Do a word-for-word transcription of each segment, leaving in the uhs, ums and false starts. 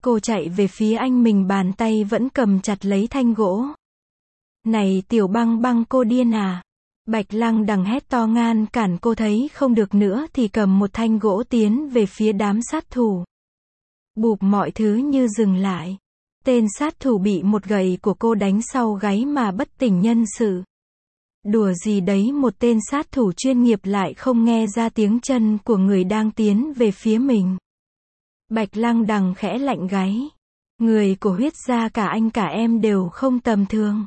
Cô chạy về phía anh, mình bàn tay vẫn cầm chặt lấy thanh gỗ. Này Tiểu Băng Băng, cô điên à? Bạch Lăng Đằng hét to ngăn cản cô, thấy không được nữa thì cầm một thanh gỗ tiến về phía đám sát thủ. Bụp, mọi thứ như dừng lại. Tên sát thủ bị một gậy của cô đánh sau gáy mà bất tỉnh nhân sự. Đùa gì đấy, một tên sát thủ chuyên nghiệp lại không nghe ra tiếng chân của người đang tiến về phía mình. Bạch Lăng Đằng khẽ lạnh gáy. Người của Huyết gia cả anh cả em đều không tầm thường.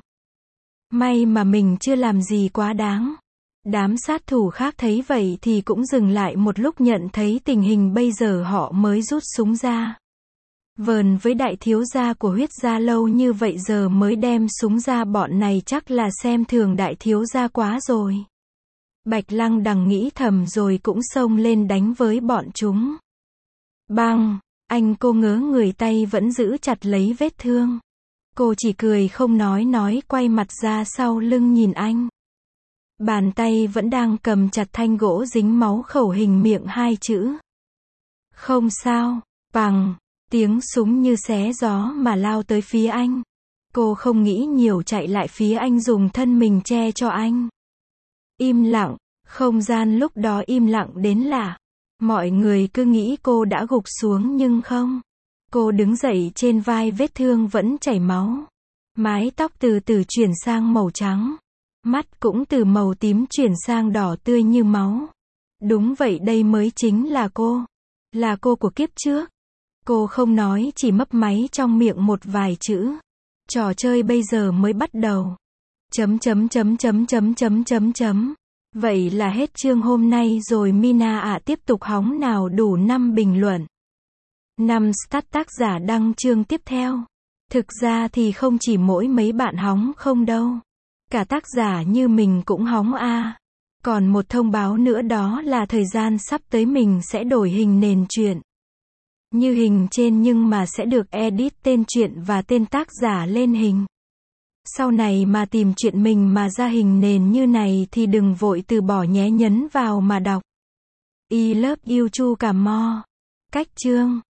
May mà mình chưa làm gì quá đáng. Đám sát thủ khác thấy vậy thì cũng dừng lại một lúc, nhận thấy tình hình bây giờ họ mới rút súng ra. Vờn với đại thiếu gia của Huyết gia lâu như vậy giờ mới đem súng ra, bọn này chắc là xem thường đại thiếu gia quá rồi. Bạch Lăng Đằng nghĩ thầm rồi cũng xông lên đánh với bọn chúng. Bang! Anh cô ngớ người, tay vẫn giữ chặt lấy vết thương. Cô chỉ cười không nói nói, quay mặt ra sau lưng nhìn anh. Bàn tay vẫn đang cầm chặt thanh gỗ dính máu, khẩu hình miệng hai chữ. Không sao. Bằng! Tiếng súng như xé gió mà lao tới phía anh. Cô không nghĩ nhiều, chạy lại phía anh, dùng thân mình che cho anh. Im lặng, không gian lúc đó im lặng đến lạ. Mọi người cứ nghĩ cô đã gục xuống nhưng không. Cô đứng dậy, trên vai vết thương vẫn chảy máu. Mái tóc từ từ chuyển sang màu trắng. Mắt cũng từ màu tím chuyển sang đỏ tươi như máu. Đúng vậy, đây mới chính là cô. Là cô của kiếp trước. Cô không nói, chỉ mấp máy trong miệng một vài chữ. Trò chơi bây giờ mới bắt đầu. Chấm chấm chấm chấm chấm chấm chấm chấm. Vậy là hết chương hôm nay rồi Mina ạ, à, tiếp tục hóng nào, đủ năm bình luận. năm start tác giả đăng chương tiếp theo. Thực ra thì không chỉ mỗi mấy bạn hóng không đâu. Cả tác giả như mình cũng hóng a. À. Còn một thông báo nữa, đó là thời gian sắp tới mình sẽ đổi hình nền truyện. Như hình trên nhưng mà sẽ được edit tên truyện và tên tác giả lên hình. Sau này mà tìm chuyện mình mà ra hình nền như này thì đừng vội từ bỏ nhé, nhấn vào mà đọc. I love you Chu Cà Mo. Cách chương